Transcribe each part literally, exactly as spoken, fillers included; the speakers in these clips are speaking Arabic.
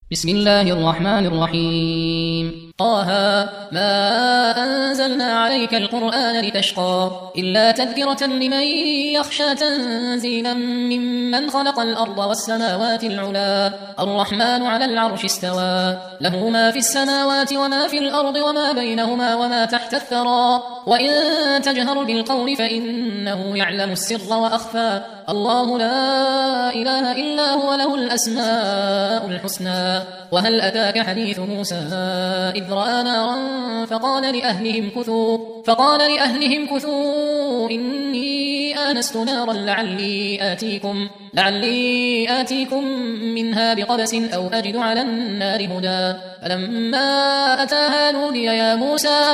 بسم الله الرحمن الرحيم. طه ما أنزلنا عليك القرآن لتشقى إلا تذكرة لمن يخشى تنزيلا ممن خلق الأرض والسماوات العلا الرحمن على العرش استوى له ما في السماوات وما في الأرض وما بينهما وما تحت الثرى وإن تجهر بالقول فإنه يعلم السر وأخفى الله لا إله إلا هو له الأسماء الحسنى. وهل أتاك حديث موسى إذ رأى نارا فقال لأهلهم كثوا فقال لأهلهم كثوا إني آنست نارا لعلي آتيكم لعلي آتيكم منها بقبس أو أجد على النار هدى فلما أتاها نودي يا موسى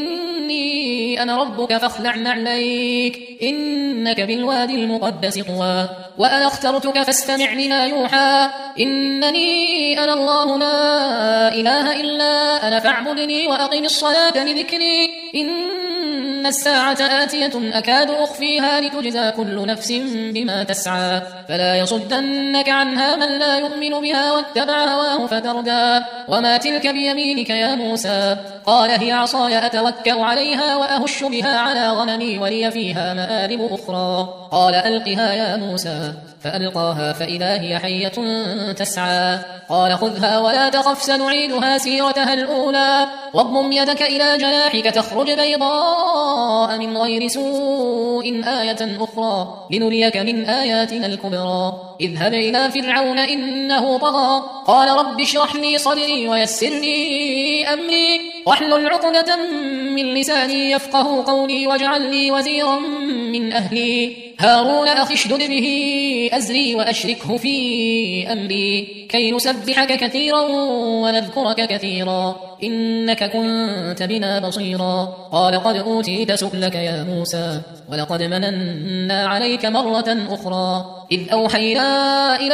إني أنا ربك فاخلع نعليك إنك بالوادي المقدس طوى وأنا اخترتك فاستمع لما يوحى إنني أنا الله لا إله إلا أنا فاعبدني وأقم الصلاة لذكري إن الساعة آتية أكاد أخفيها لتجزى كل نفس بما تسعى فلا يصدنك عنها من لا يؤمن بها واتبع هواه فتردى وما تلك بيمينك يا موسى قال هي عصاي أتوكأ عليها وأهش بها على غنمي ولي فيها مآرب أخرى قال ألقها يا موسى فألقاها فإذا هي حية تسعى قال خذها ولا تخف سنعيدها سيرتها الأولى واضمم يدك إلى جناحك تخرج بيضاء من غير سوء آية أخرى لنريك من آياتنا الكبرى اذهب إلى فرعون إنه طغى قال رب اشرح لي صدري ويسر لي أمري واحلل عقدة من لساني يفقه قولي واجعل لي وزيرا من أهلي هارون أخي اشدد به أزري وأشركه في أمري كي نسبحك كثيرا ونذكرك كثيرا إنك كنت بنا بصيرا قال قد أوتيت سؤلك يا موسى ولقد مننا عليك مرة أخرى إذ أوحينا إلى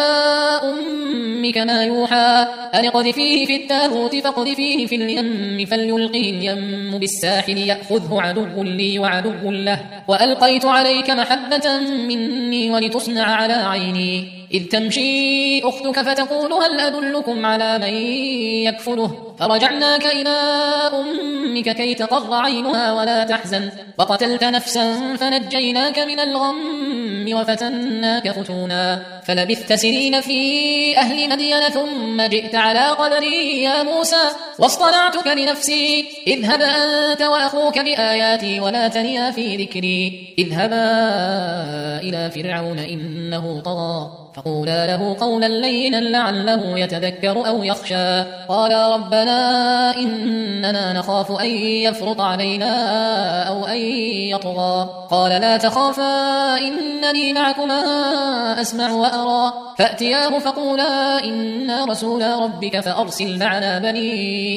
أمك ما يوحى أن اقذفيه في التابوت فاقذفيه في اليم فليلقه اليم بالساحل يأخذه عدو لي وعدو له وألقيت عليك محبة مني ولتصنع على عيني إذ تمشي أختك فتقول هل أدلكم على من يكفله فرجعناك إلى أمك كي تقر عينها ولا تحزن وقتلت نفسا فنجيناك من الغم وفتناك فتونا فلبثت سنين في أهل مدين ثم جئت على قدري يا موسى واصطنعتك لنفسي اذهب أنت وأخوك بآياتي ولا تنيا في ذكري اذهبا إلى فرعون إنه طغى فقولا له قولا لينا لعله يتذكر أو يخشى قال ربنا إننا نخاف أن يفرط علينا أو أن يطغى قال لا تخافا إنني معكما أسمع وأرى فأتياه فقولا إنا رسولا ربك فأرسل معنا بني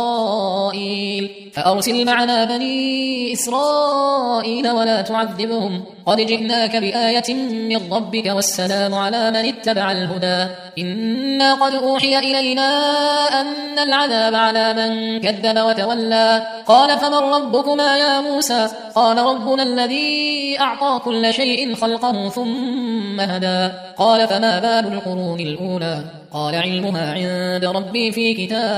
إسرائيل فأرسل معنا بني إسرائيل ولا تعذبهم قد جئناك بآية من ربك والسلام على من اتبع الهدى إنا قد أوحي إلينا أن العذاب على من كذب وتولى قال فمن ربكما يا موسى قال ربنا الذي أعطى كل شيء خلقه ثم هدى قال فما بال القرون الأولى قال علمها عند ربي في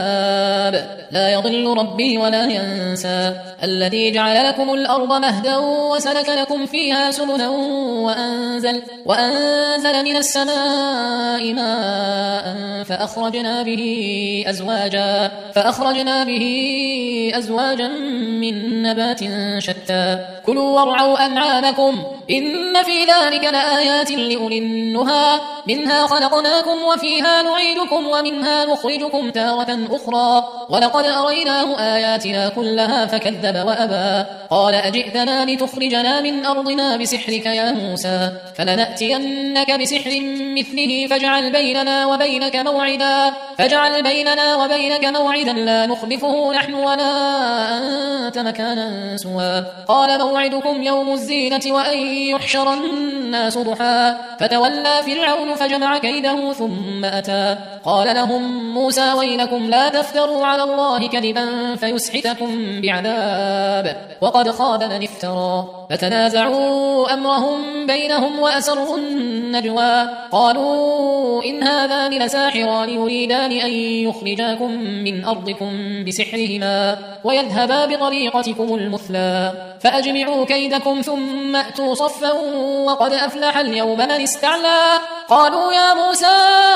كتاب لا يضل ربي ولا ينسى الذي جعل لكم الأرض مهدا وسلك لكم فيها سبلا وأنزل, وأنزل من السماء ماء فأخرجنا به أزواجا, فأخرجنا به أزواجا من نبات شتى كلوا وارعوا أنعامكم إن في ذلك لآيات لأولي النهى منها خلقناكم وفيها نعيدكم ومنها نخرجكم تارة أخرى ولقد أريناه آياتنا كلها فكذب وأبى قال أجئتنا لتخرجنا من أرضنا بسحرك يا موسى فلنأتينك بسحر مثله فاجعل بيننا وبينك موعدا فاجعل بيننا وبينك موعدا لا نخلفه نحن ولا أنت مكانا سوى قال موعدا موعدكم يوم الزينة وأن يحشر الناس ضحى فتولى فرعون فجمع كيده ثم أتى قال لهم موسى ويلكم لا تفتروا على الله كذبا فيسحتكم بعذاب وقد خاب من افترى فتنازعوا أمرهم بينهم وأسروا النجوى قالوا إن هذان لساحران يريدان أن يخرجاكم من أرضكم بسحرهما ويذهبا بطريقتكم المثلى فأجمعوا كيدكم ثم أتوا صفا وقد أفلح اليوم من استعلى قالوا يا موسى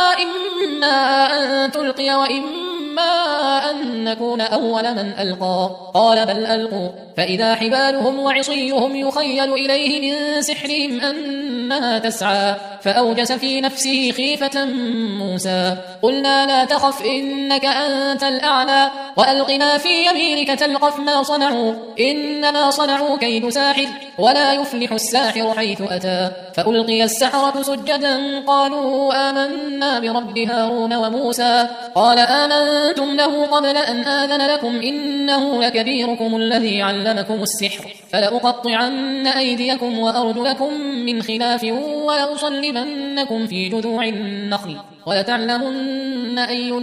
إما أن تلقي وإما أن نكون أول من ألقى قال بل ألقوا فإذا حبالهم وعصيهم يخيل إليه من سحرهم أنها تسعى فأوجس في نفسه خيفة موسى قلنا لا تخف إنك أنت الأعلى وألق ما في يمينك تلقف ما صنعوا إنما صنعوا كيد ساحر ولا يفلح الساحر حيث أتى فألقي السحرة سجدا قالوا آمنا برب هارون وموسى قال آمنتم له قبل أن آذن لكم إنه لكبيركم الذي علمكم السحر فلأقطعن أيديكم وأرجلكم من خلاف ولأصلبنكم في جذوع النخل ولتعلمن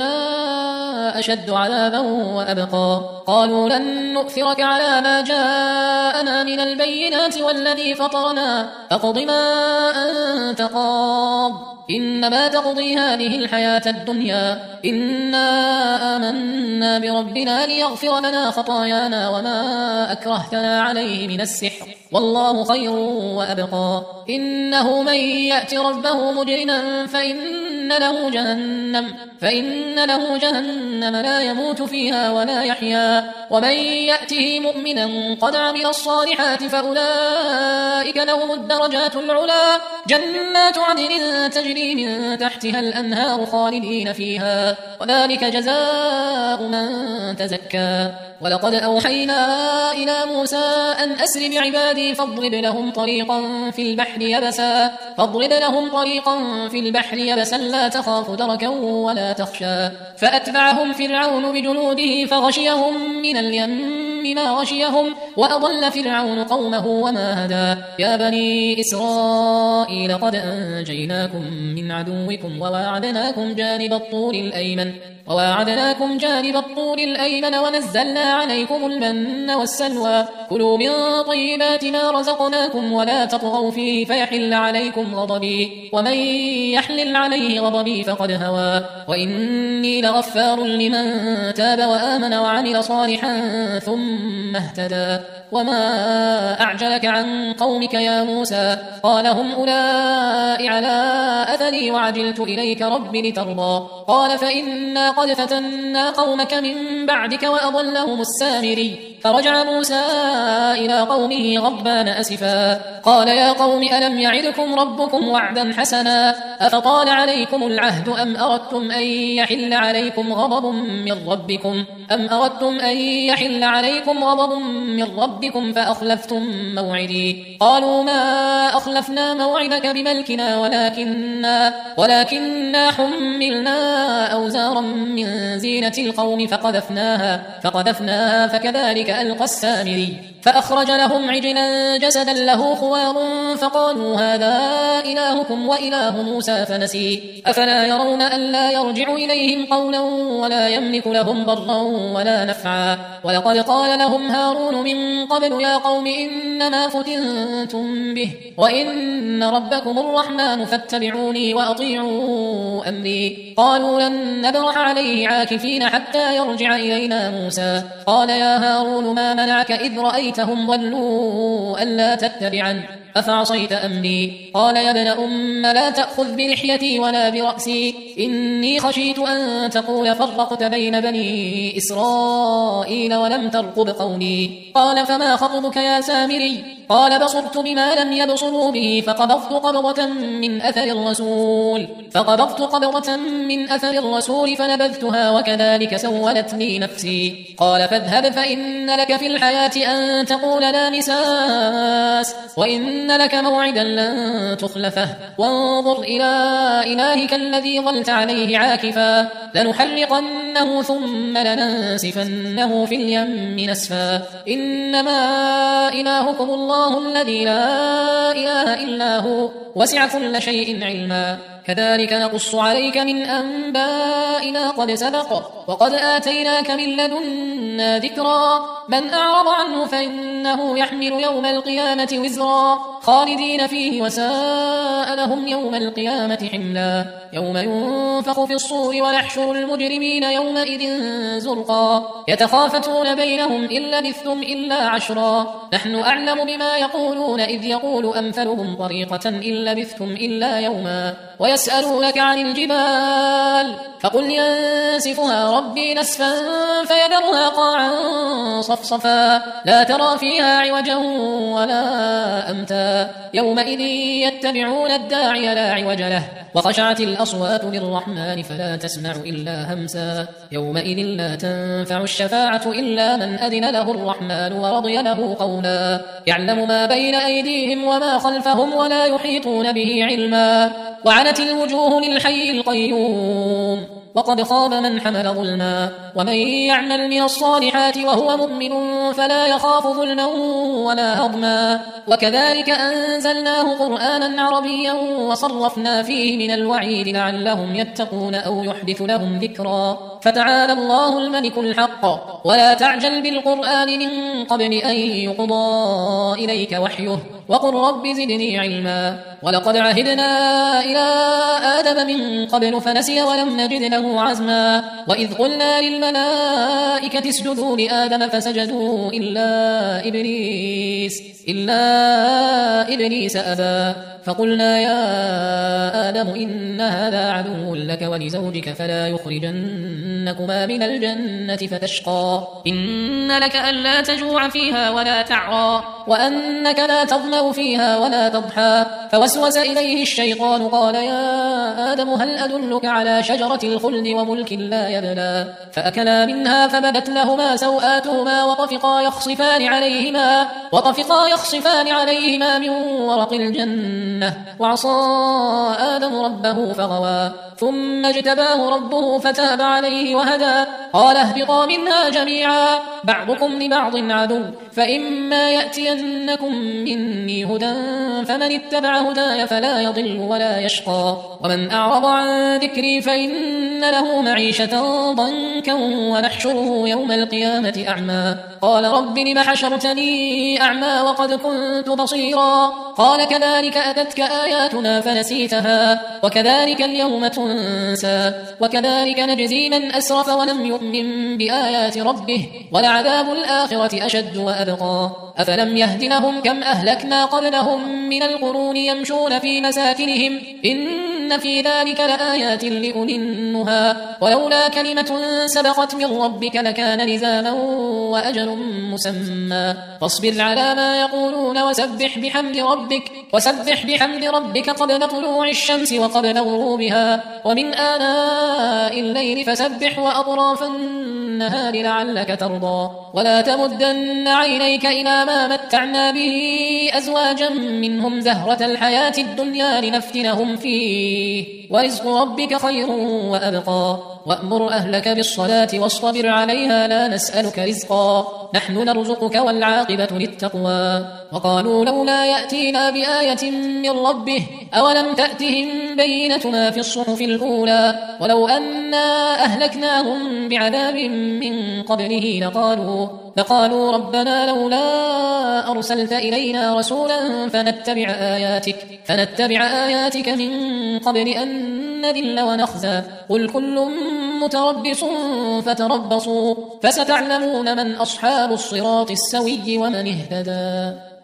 أينا أشد عذابا وأبقى قالوا لن نؤثرك على ما جاءنا من البينات والذي فطرنا فاقض ما أنت قاض إنما تقضي هذه الحياة الدنيا إنا آمنا بربنا ليغفر لنا خطايانا وما أكرهتنا عليه من السحر والله خير وأبقى إنه من يأت ربه مجرما فإن له جهنم فإن له جهنم لا يموت فيها ولا يحيا ومن يأته مؤمنا قد عمل الصالحات فأولئك لهم الدرجات العلا جنات عدن تجري من تحتها الأنهار خالدين فيها وذلك جزاء من تزكى ولقد أوحينا إلى موسى أن أسر بعبادي فاضرب لهم طريقا في البحر يبسا فاضرب لهم طريقا في البحر يبسا لا تخاف دركا ولا تخشى فأتبعهم فرعون بجنوده فغشيهم من اليم ما غشيهم وأضل فرعون قومه وما هدى يا بني إسرائيل قد أنجيناكم من عدوكم وواعدناكم جانب الطور الأيمن وواعدناكم جانب الطور الأيمن ونزلنا عليكم المن والسلوى كلوا من طيبات ما رزقناكم ولا تطغوا فيه فيحل عليكم غضبي ومن يحلل عليه غضبي فقد هوى وإني لغفار لمن تاب وآمن وعمل صالحا ثم اهتدى وما أعجلك عن قومك يا موسى قال هم أولئك على أثري وعجلت إليك رب لترضى قال فإنا قد فتنا قومك من بعدك وأضلهم السامري فرجع موسى إلى قومه غضبان أسفا قال يا قوم ألم يعدكم ربكم وعدا حسنا أفطال عليكم العهد أم أردتم أن يحل عليكم غضب من ربكم أم أردتم أن يحل عليكم غضب من ربكم فأخلفتم موعدي قالوا ما أخلفنا موعدك بملكنا ولكننا ولكننا حملنا أوزارا من زينة القوم فقذفناها فقذفناها فكذلك ألقى السامري فأخرج لهم عجلا جسدا له خوار فقالوا هذا إلهكم وإله موسى فنسي أفلا يرون ألا يرجع إليهم قولا ولا يملك لهم ضرا ولا نفعا ولقد قال لهم هارون من قبل يا قوم إنما فتنتم به وإن ربكم الرحمن فاتبعوني وأطيعوا أمري قالوا لن نبرح عليه عاكفين حتى يرجع إلينا موسى قال يا هارون ما منعك إذ رأيتهم ضلوا ألا تتبعن أفعصيت أمري قال يا ابن أم لا تأخذ بلحيتي ولا برأسي إني خشيت أن تقول فرقت بين بني إسرائيل ولم ترقب قولي قال فما خطبك يا سامري قال بصرت بما لم يبصروا به فقبضت قبضة من أثر الرسول فقبضت قبضة من أثر الرسول فنبذتها وكذلك سولت لي نفسي قال فاذهب فإن لك في الحياة أن تقول لا مساس وإن لك موعدا لن تخلفه وانظر إلى إلهك الذي ظلت عليه عاكفا لنحرقنه ثم لننسفنه في اليم نسفا إنما إلهكم الله الذي لا إله إلا هو وسع كل شيء علما كذلك نقص عليك من أنباء ما قد سبق وقد آتيناك من لدنا ذكرا من أعرض عنه فإنه يحمل يوم القيامة وزرا خالدين فيه وساء لهم يوم القيامة حملا يوم ينفخ في الصور ونحشر المجرمين يومئذ زرقا يتخافتون بينهم إن لبثتم إلا عشرا نحن أعلم بما يقولون إذ يقول أمثلهم طريقة إن لبثتم إلا يوما ويسألونك عن الجبال فقل ينسفها ربي نسفا فيذرها قاعا صفصفا لا ترى فيها عوجا ولا أمتا يومئذ يتبعون الداعي لا عوج له وخشعت الأصوات للرحمن فلا تسمع إلا همسا يومئذ لا تنفع الشفاعة إلا من أذن له الرحمن ورضي له قولا يعلم ما بين أيديهم وما خلفهم ولا يحيطون به علما وعنت الوجوه للحي القيوم وقد خاب من حمل ظلما ومن يعمل من الصالحات وهو مؤمن فلا يخاف ظلما ولا هضما وكذلك أنزلناه قرآنا عربيا وصرفنا فيه من الوعيد لعلهم يتقون أو يحدث لهم ذكرا فتعالى الله الملك الحق ولا تعجل بالقرآن من قبل أن يقضى إليك وحيه وقل رب زدني علما ولقد عهدنا إلى آدم من قبل فنسي ولم نجد له عزما وإذ قلنا للملائكة اسجدوا لآدم فسجدوا إلا إبليس إلا إبليس أبى فقلنا يا آدم إن هذا عدو لك ولزوجك فلا يخرجنكما من الجنة فتشقى إن لك ألا تجوع فيها ولا تعرى وأنك لا تظمأ فيها ولا تضحى فوسوس إليه الشيطان قال يا آدم هل أدلك على شجرة الخلد وملك لا يبلى فأكلا منها فبدت لهما سوآتهما وطفقا يخصفان عليهما وطفقا يخصفان عليهما من ورق الجنة وعصى آدم ربه فغوى ثم اجتباه ربه فتاب عليه وهدى قال اهبطا منها جميعا بعضكم لبعض عدو فإما يأتينكم مني هدى فمن اتبع هداي فلا يضل ولا يشقى ومن أعرض عن ذكري فإن له معيشة ضنكا ونحشره يوم القيامة أعمى قال رب لم حشرتني أعمى وقد كنت بصيرا قال كذلك أتتك آياتنا فنسيتها وكذلك اليوم تنسى وكذلك نجزي من أسرف ولم يؤمن بآيات ربه ولعذاب الآخرة أشد وأبقى أفلم يهد لهم كم أهلكنا قبلهم من القرون يمشون في مساكنهم إن في ذلك لآيات لأولي النهى ولولا كلمة سبقت من ربك لكان لزاما وأجل مسمى فاصبر على ما يقولون وسبح بحمد ربك وسبح بحمد ربك قبل طلوع الشمس وقبل غروبها ومن آناء الليل فسبح وأطراف النهار لعلك ترضى ولا تمدن عينيك إلى ما متعنا به أزواجا منهم زهرة الحياة الدنيا لنفتنهم فيه ورزق ربك خير وأبقى وأمر أهلك بالصلاة واصطبر عليها لا نسألك رزقا نحن نرزقك والعاقبة للتقوى وقالوا لولا يأتينا بآية من ربه أولم تأتهم بينة ما في الصحف الأولى ولو أنا أهلكناهم بعذاب من قبله لقالوا لقالوا ربنا لولا أرسلت إلينا رسولا فنتبع آياتك فنتبع آياتك من قبل أن نذل ونخزى قل كل متربص فتربصوا فستعلمون من أصحاب الصراط السوي ومن اهتدى.